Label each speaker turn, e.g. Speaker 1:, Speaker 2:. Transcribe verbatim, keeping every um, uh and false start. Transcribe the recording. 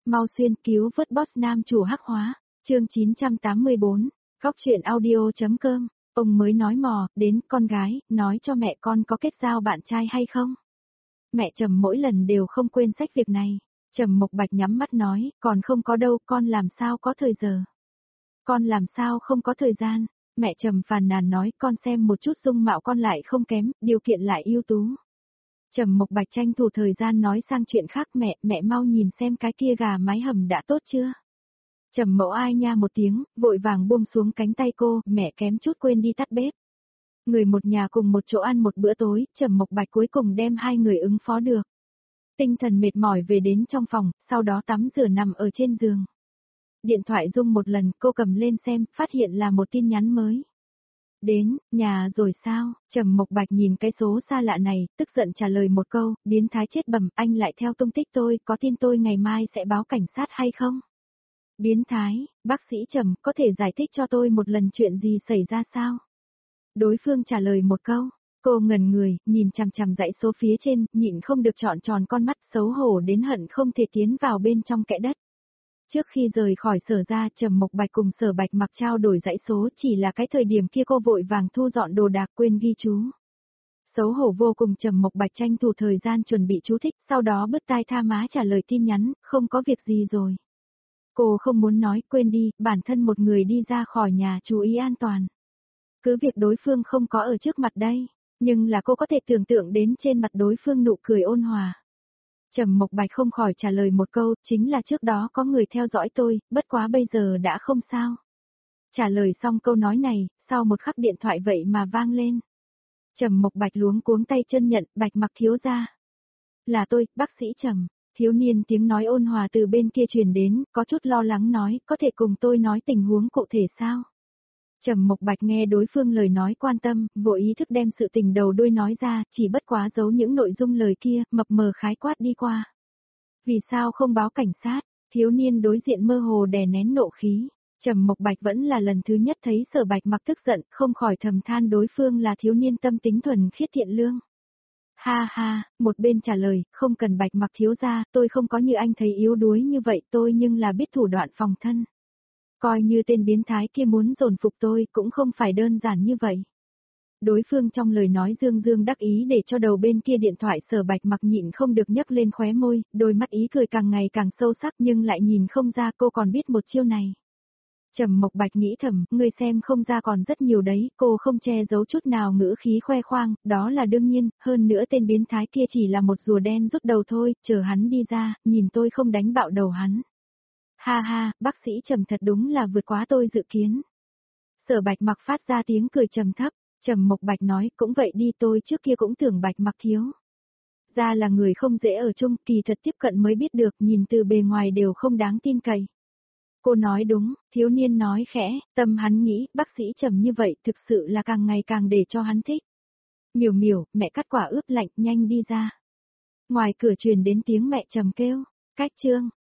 Speaker 1: mau xuyên cứu vớt boss nam chủ hắc hóa, chương chín trăm tám mươi bốn, góc truyện audio.com, ông mới nói mò, đến con gái, nói cho mẹ con có kết giao bạn trai hay không? Mẹ Trầm mỗi lần đều không quên sách việc này. Trầm Mộc Bạch nhắm mắt nói, còn không có đâu, con làm sao có thời giờ. Con làm sao không có thời gian. Mẹ Trầm phàn nàn nói, con xem một chút dung mạo con lại không kém, điều kiện lại ưu tú. Trầm Mộc Bạch tranh thủ thời gian nói sang chuyện khác, mẹ, mẹ mau nhìn xem cái kia gà mái hầm đã tốt chưa. Trầm Mẫu ai nha một tiếng, vội vàng buông xuống cánh tay cô, mẹ kém chút quên đi tắt bếp. Người một nhà cùng một chỗ ăn một bữa tối, Trầm Mộc Bạch cuối cùng đem hai người ứng phó được. Tinh thần mệt mỏi về đến trong phòng, sau đó tắm rửa nằm ở trên giường. Điện thoại rung một lần, cô cầm lên xem, phát hiện là một tin nhắn mới. Đến, nhà rồi sao? Trầm Mộc Bạch nhìn cái số xa lạ này, tức giận trả lời một câu, biến thái chết bẩm, anh lại theo tung tích tôi, có tin tôi ngày mai sẽ báo cảnh sát hay không? Biến thái, bác sĩ Trầm, có thể giải thích cho tôi một lần chuyện gì xảy ra sao? Đối phương trả lời một câu. Cô ngẩn người, nhìn chằm chằm dãy số phía trên, nhịn không được trọn tròn con mắt, xấu hổ đến hận không thể tiến vào bên trong kẽ đất. Trước khi rời khỏi Sở ra, Trầm Mộc Bạch cùng Sở Bạch Mặc trao đổi dãy số, chỉ là cái thời điểm kia cô vội vàng thu dọn đồ đạc quên ghi chú. Xấu hổ vô cùng, Trầm Mộc Bạch tranh thủ thời gian chuẩn bị chú thích, sau đó bứt tai tha má trả lời tin nhắn, không có việc gì rồi. Cô không muốn nói, quên đi, bản thân một người đi ra khỏi nhà chú ý an toàn. Cứ việc đối phương không có ở trước mặt đây. Nhưng là cô có thể tưởng tượng đến trên mặt đối phương nụ cười ôn hòa. Trầm Mộc Bạch không khỏi trả lời một câu, chính là trước đó có người theo dõi tôi, bất quá bây giờ đã không sao. Trả lời xong câu nói này, sau một khắc điện thoại vậy mà vang lên. Trầm Mộc Bạch luống cuống tay chân nhận, Bạch Mặc thiếu gia. Là tôi, bác sĩ Trầm. Thiếu niên tiếng nói ôn hòa từ bên kia truyền đến, có chút lo lắng nói, có thể cùng tôi nói tình huống cụ thể sao? Trầm Mộc Bạch nghe đối phương lời nói quan tâm, vội ý thức đem sự tình đầu đuôi nói ra, chỉ bất quá giấu những nội dung lời kia, mập mờ khái quát đi qua. Vì sao không báo cảnh sát? Thiếu niên đối diện mơ hồ đè nén nộ khí. Trầm Mộc Bạch vẫn là lần thứ nhất thấy Sở Bạch Mặc tức giận, không khỏi thầm than đối phương là thiếu niên tâm tính thuần khiết thiện lương. Ha ha, một bên trả lời, không cần Bạch Mặc thiếu gia, tôi không có như anh thấy yếu đuối như vậy, tôi nhưng là biết thủ đoạn phòng thân. Coi như tên biến thái kia muốn dồn phục tôi cũng không phải đơn giản như vậy. Đối phương trong lời nói dương dương đắc ý để cho đầu bên kia điện thoại Sở Bạch Mặc nhịn không được nhấc lên khóe môi, đôi mắt ý cười càng ngày càng sâu sắc nhưng lại nhìn không ra cô còn biết một chiêu này. Trầm Mộc Bạch nghĩ thầm, người xem không ra còn rất nhiều đấy, cô không che giấu chút nào ngữ khí khoe khoang, đó là đương nhiên, hơn nữa tên biến thái kia chỉ là một rùa đen rút đầu thôi, chờ hắn đi ra, nhìn tôi không đánh bạo đầu hắn. Ha ha, bác sĩ Trầm thật đúng là vượt quá tôi dự kiến. Sở Bạch Mặc phát ra tiếng cười trầm thấp, Trầm Mộc Bạch nói, cũng vậy đi, tôi trước kia cũng tưởng Bạch Mặc thiếu. Ra là người không dễ ở chung, kỳ thật tiếp cận mới biết được, nhìn từ bề ngoài đều không đáng tin cậy. Cô nói đúng, thiếu niên nói khẽ, tâm hắn nghĩ, bác sĩ Trầm như vậy thực sự là càng ngày càng để cho hắn thích. Miểu miểu, mẹ cắt quả ướp lạnh, nhanh đi ra. Ngoài cửa truyền đến tiếng mẹ Trầm kêu, cách chương.